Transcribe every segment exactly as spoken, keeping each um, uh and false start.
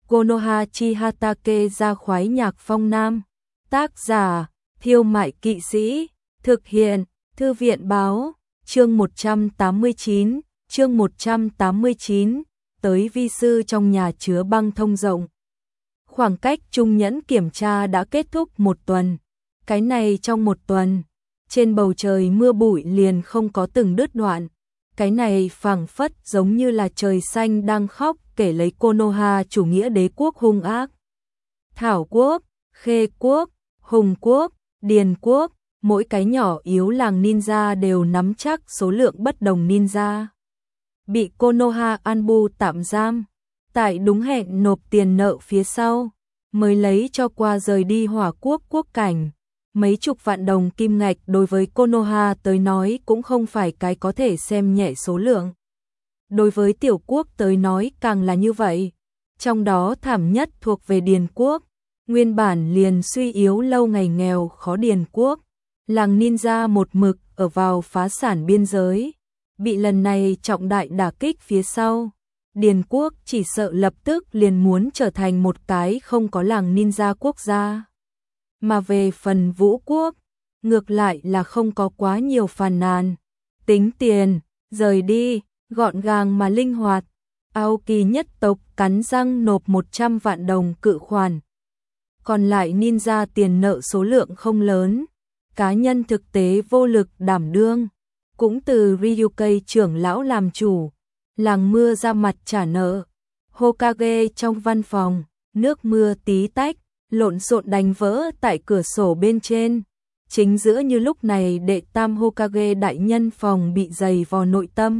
Konoha Chihatake ra khoái nhạc phong nam. Tác giả, Thiêu Mại Kỵ Sĩ. Thực hiện, Thư viện báo. Chương một trăm tám mươi chín, chương một trăm tám mươi chín, tới vi sư trong nhà chứa băng thông rộng. Khoảng cách trung nhẫn kiểm tra đã kết thúc một tuần. Cái này trong một tuần, trên bầu trời mưa bụi liền không có từng đứt đoạn. Cái này phảng phất giống như là trời xanh đang khóc kể lấy Konoha chủ nghĩa đế quốc hung ác. Thảo quốc, Khê quốc, Hùng quốc, Điền quốc, mỗi cái nhỏ yếu làng ninja đều nắm chắc số lượng bất đồng ninja. Bị Konoha Anbu tạm giam, tại đúng hẹn nộp tiền nợ phía sau, mới lấy cho qua rời đi Hỏa quốc quốc cảnh. Mấy chục vạn đồng kim ngạch đối với Konoha tới nói cũng không phải cái có thể xem nhẹ số lượng. Đối với tiểu quốc tới nói càng là như vậy. Trong đó thảm nhất thuộc về Điền quốc, nguyên bản liền suy yếu lâu ngày nghèo khó Điền quốc. Làng ninja một mực ở vào phá sản biên giới, bị lần này trọng đại đả kích phía sau. Điền quốc chỉ sợ lập tức liền muốn trở thành một cái không có làng ninja quốc gia. Mà về phần Vũ quốc, ngược lại là không có quá nhiều phàn nàn. Tính tiền, rời đi, gọn gàng mà linh hoạt. Aoki nhất tộc cắn răng nộp một trăm vạn đồng cự khoản. Còn lại ninja tiền nợ số lượng không lớn, cá nhân thực tế vô lực đảm đương, cũng từ Ryukei trưởng lão làm chủ. Làng mưa ra mặt trả nợ. Hokage trong văn phòng, nước mưa tí tách, lộn xộn đánh vỡ tại cửa sổ bên trên. Chính giữa như lúc này đệ tam Hokage đại nhân phòng bị dày vò nội tâm.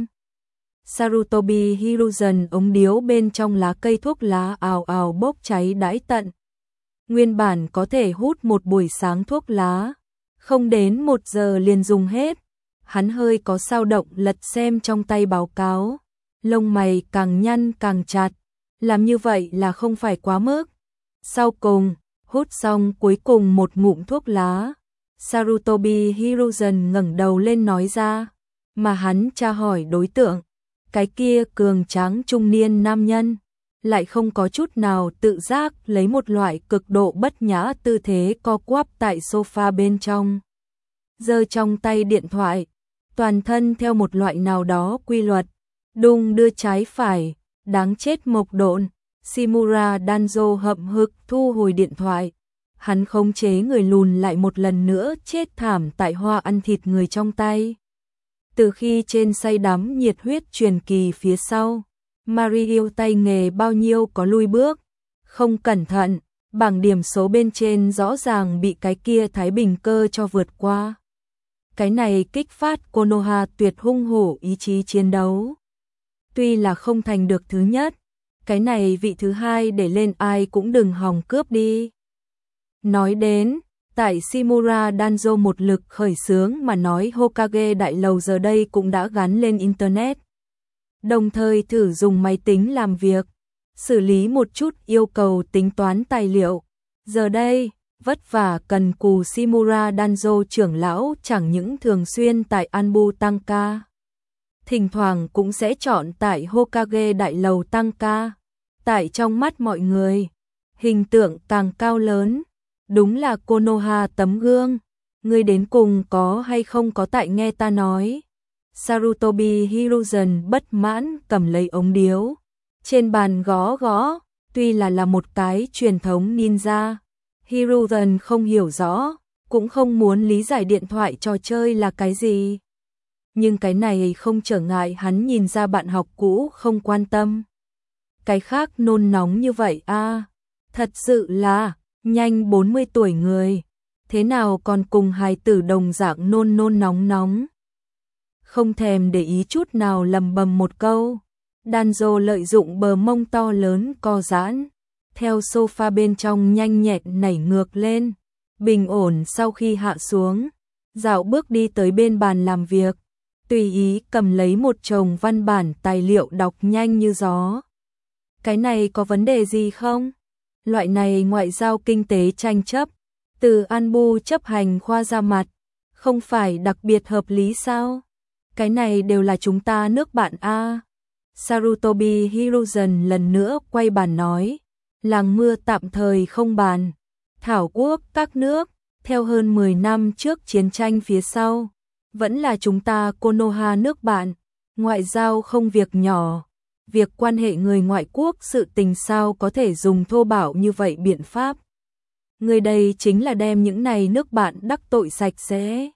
Sarutobi Hiruzen ống điếu bên trong lá cây thuốc lá ào ào bốc cháy đãi tận. Nguyên bản có thể hút một buổi sáng thuốc lá, không đến một giờ liền dùng hết. Hắn hơi có sao động lật xem trong tay báo cáo, lông mày càng nhăn càng chặt. Làm như vậy là không phải quá mức. Sau cùng, hút xong cuối cùng một ngụm thuốc lá, Sarutobi Hiruzen ngẩng đầu lên nói ra, mà hắn tra hỏi đối tượng, cái kia cường tráng trung niên nam nhân, lại không có chút nào tự giác lấy một loại cực độ bất nhã tư thế co quắp tại sofa bên trong. Giơ trong tay điện thoại, toàn thân theo một loại nào đó quy luật, đung đưa trái phải, đáng chết mộc độn. Shimura Danzo hậm hực thu hồi điện thoại. Hắn khống chế người lùn lại một lần nữa chết thảm tại hoa ăn thịt người trong tay. Từ khi trên say đắm nhiệt huyết truyền kỳ phía sau, Mario tay nghề bao nhiêu có lui bước. Không cẩn thận, bảng điểm số bên trên rõ ràng bị cái kia Thái Bình cơ cho vượt qua. Cái này kích phát Konoha tuyệt hung hổ ý chí chiến đấu. Tuy là không thành được thứ nhất, cái này vị thứ hai để lên ai cũng đừng hòng cướp đi. Nói đến, tại Shimura Danzo một lực khởi xướng mà nói Hokage đại lầu giờ đây cũng đã gắn lên Internet. Đồng thời thử dùng máy tính làm việc, xử lý một chút yêu cầu tính toán tài liệu. Giờ đây, vất vả cần cù Shimura Danzo trưởng lão chẳng những thường xuyên tại Anbu tăng ca. Thỉnh thoảng cũng sẽ chọn tại Hokage đại lầu tăng ca. Tại trong mắt mọi người, hình tượng càng cao lớn, đúng là Konoha tấm gương. Ngươi đến cùng có hay không có tại nghe ta nói. Sarutobi Hiruzen bất mãn cầm lấy ống điếu, trên bàn gõ gõ, tuy là là một cái truyền thống ninja. Hiruzen không hiểu rõ, cũng không muốn lý giải điện thoại trò chơi là cái gì. Nhưng cái này không trở ngại hắn nhìn ra bạn học cũ không quan tâm. Cái khác nôn nóng như vậy a, à, thật sự là nhanh bốn mươi tuổi người, thế nào còn cùng hài tử đồng dạng nôn nôn nóng nóng. Không thèm để ý chút nào lầm bầm một câu. Danzo lợi dụng bờ mông to lớn co giãn, theo sofa bên trong nhanh nhẹn nảy ngược lên, bình ổn sau khi hạ xuống, dạo bước đi tới bên bàn làm việc, tùy ý cầm lấy một chồng văn bản tài liệu đọc nhanh như gió. Cái này có vấn đề gì không? Loại này ngoại giao kinh tế tranh chấp, từ Anbu chấp hành khoa ra mặt, không phải đặc biệt hợp lý sao? Cái này đều là chúng ta nước bạn a. Sarutobi Hiruzen lần nữa quay bàn nói, làng mưa tạm thời không bàn. Thảo quốc các nước, theo hơn mười năm trước chiến tranh phía sau, vẫn là chúng ta Konoha nước bạn, ngoại giao không việc nhỏ. Việc quan hệ người ngoại quốc sự tình sao có thể dùng thô bạo như vậy biện pháp. Người đây chính là đem những này nước bạn đắc tội sạch sẽ.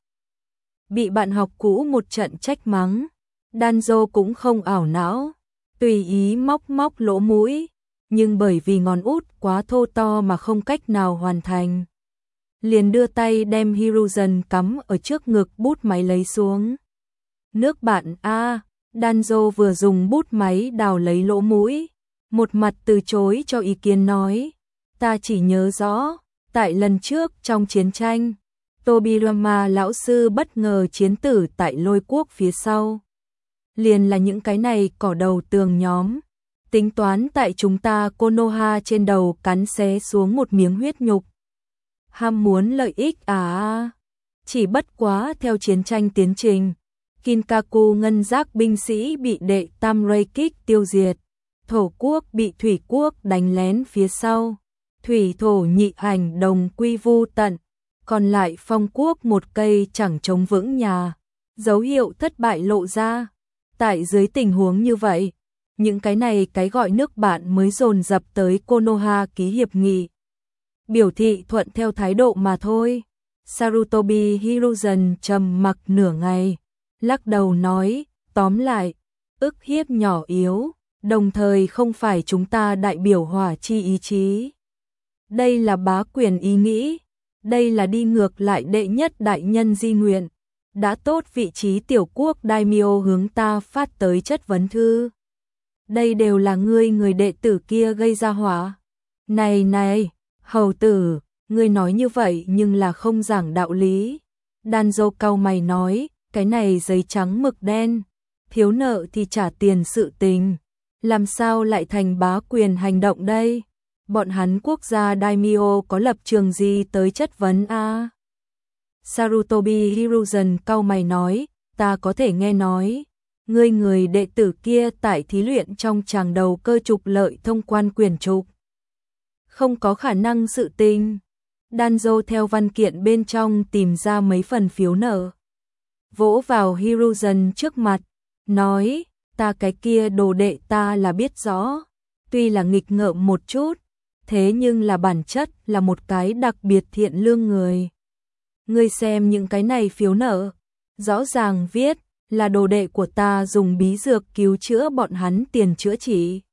Bị bạn học cũ một trận trách mắng, Danzo cũng không ảo não, tùy ý móc móc lỗ mũi, nhưng bởi vì ngón út quá thô to mà không cách nào hoàn thành. Liền đưa tay đem Hiruzen cắm ở trước ngực bút máy lấy xuống. Nước bạn a, Danzo vừa dùng bút máy đào lấy lỗ mũi, một mặt từ chối cho ý kiến nói, ta chỉ nhớ rõ, tại lần trước trong chiến tranh, Tobirama lão sư bất ngờ chiến tử tại Lôi quốc phía sau. Liền là những cái này cỏ đầu tường nhóm, tính toán tại chúng ta Konoha trên đầu cắn xé xuống một miếng huyết nhục. Ham muốn lợi ích à? Chỉ bất quá theo chiến tranh tiến trình, Kinkaku ngân giác binh sĩ bị đệ tam Reikik tiêu diệt, thổ quốc bị thủy quốc đánh lén phía sau, thủy thổ nhị hành đồng quy vu tận, còn lại phong quốc một cây chẳng chống vững nhà, dấu hiệu thất bại lộ ra. Tại dưới tình huống như vậy, những cái này cái gọi nước bạn mới dồn dập tới Konoha ký hiệp nghị. Biểu thị thuận theo thái độ mà thôi. Sarutobi Hiruzen trầm mặc nửa ngày, lắc đầu nói, tóm lại, ức hiếp nhỏ yếu, đồng thời không phải chúng ta đại biểu hỏa chi ý chí. Đây là bá quyền ý nghĩ, đây là đi ngược lại đệ nhất đại nhân di nguyện. Đã tốt vị trí tiểu quốc Daimyo hướng ta phát tới chất vấn thư. Đây đều là ngươi người đệ tử kia gây ra hỏa. Này này, hầu tử, ngươi nói như vậy nhưng là không giảng đạo lý. Danzo cau mày nói, cái này giấy trắng mực đen, thiếu nợ thì trả tiền sự tình. Làm sao lại thành bá quyền hành động đây? Bọn hắn quốc gia Daimyo có lập trường gì tới chất vấn a? Sarutobi Hiruzen cau mày nói, ta có thể nghe nói, ngươi người đệ tử kia tại thí luyện trong tràng đầu cơ trục lợi thông quan quyền trục. Không có khả năng sự tình. Danzo theo văn kiện bên trong tìm ra mấy phần phiếu nợ. Vỗ vào Hiruzen trước mặt, nói, ta cái kia đồ đệ ta là biết rõ, tuy là nghịch ngợm một chút, thế nhưng là bản chất là một cái đặc biệt thiện lương người. Ngươi xem những cái này phiếu nợ, rõ ràng viết là đồ đệ của ta dùng bí dược cứu chữa bọn hắn tiền chữa trị.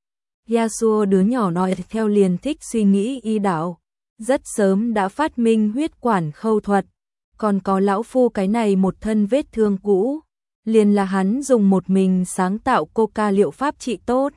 Yasuo đứa nhỏ nói theo liền thích suy nghĩ y đạo, rất sớm đã phát minh huyết quản khâu thuật, còn có lão phu cái này một thân vết thương cũ, liền là hắn dùng một mình sáng tạo coca liệu pháp trị tốt.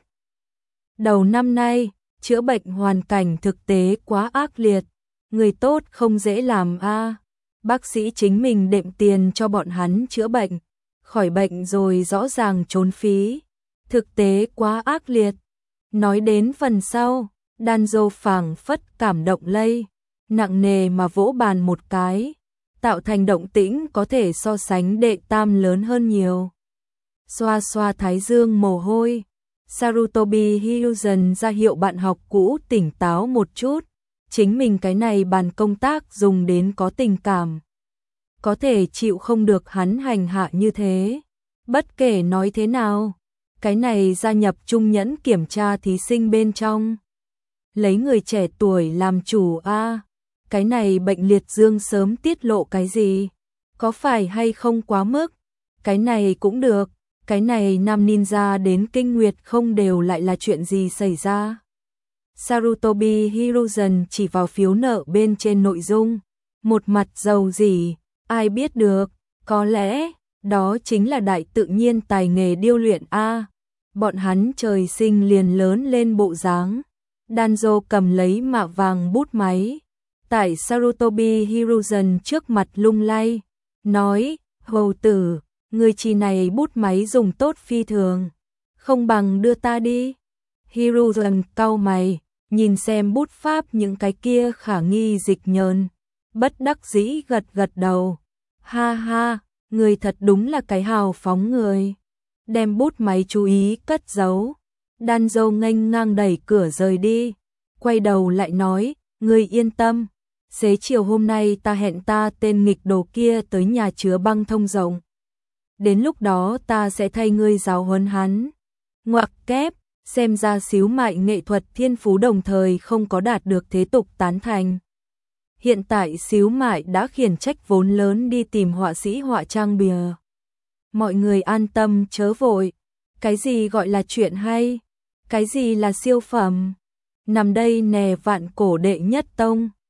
Đầu năm nay, chữa bệnh hoàn cảnh thực tế quá ác liệt, người tốt không dễ làm a. Bác sĩ chính mình đệm tiền cho bọn hắn chữa bệnh, khỏi bệnh rồi rõ ràng trốn phí, thực tế quá ác liệt. Nói đến phần sau, Danzo phảng phất cảm động lây, nặng nề mà vỗ bàn một cái, tạo thành động tĩnh có thể so sánh đệ tam lớn hơn nhiều. Xoa xoa thái dương mồ hôi, Sarutobi Hiruzen ra hiệu bạn học cũ tỉnh táo một chút, chính mình cái này bàn công tác dùng đến có tình cảm. Có thể chịu không được hắn hành hạ như thế. Bất kể nói thế nào, cái này gia nhập trung nhẫn kiểm tra thí sinh bên trong. Lấy người trẻ tuổi làm chủ a, cái này bệnh liệt dương sớm tiết lộ cái gì? Có phải hay không quá mức? Cái này cũng được, cái này nam ninja đến kinh nguyệt không đều lại là chuyện gì xảy ra? Sarutobi Hiruzen chỉ vào phiếu nợ bên trên nội dung, một mặt dầu gì, ai biết được, có lẽ, đó chính là đại tự nhiên tài nghề điêu luyện a. Bọn hắn trời sinh liền lớn lên bộ dáng. Danzo cầm lấy mạ vàng bút máy, tại Sarutobi Hiruzen trước mặt lung lay, nói, hầu tử, người chi này bút máy dùng tốt phi thường, không bằng đưa ta đi. Hiruzen cau mày, nhìn xem bút pháp những cái kia khả nghi dịch nhờn, bất đắc dĩ gật gật đầu. Ha ha, người thật đúng là cái hào phóng người. Đem bút máy chú ý cất giấu. Danzo nghênh ngang đẩy cửa rời đi. quay đầu lại nói, ngươi yên tâm, xế chiều hôm nay ta hẹn ta tên nghịch đồ kia tới nhà chứa băng thông rộng. Đến lúc đó ta sẽ thay ngươi giáo huấn hắn. Ngoặc kép, xem ra xíu mại nghệ thuật thiên phú đồng thời không có đạt được thế tục tán thành. Hiện tại xíu mại đã khiển trách vốn lớn đi tìm họa sĩ họa trang bìa. Mọi người an tâm chớ vội. Cái gì gọi là chuyện hay? Cái gì là siêu phẩm? Nằm đây nè vạn cổ đệ nhất tông.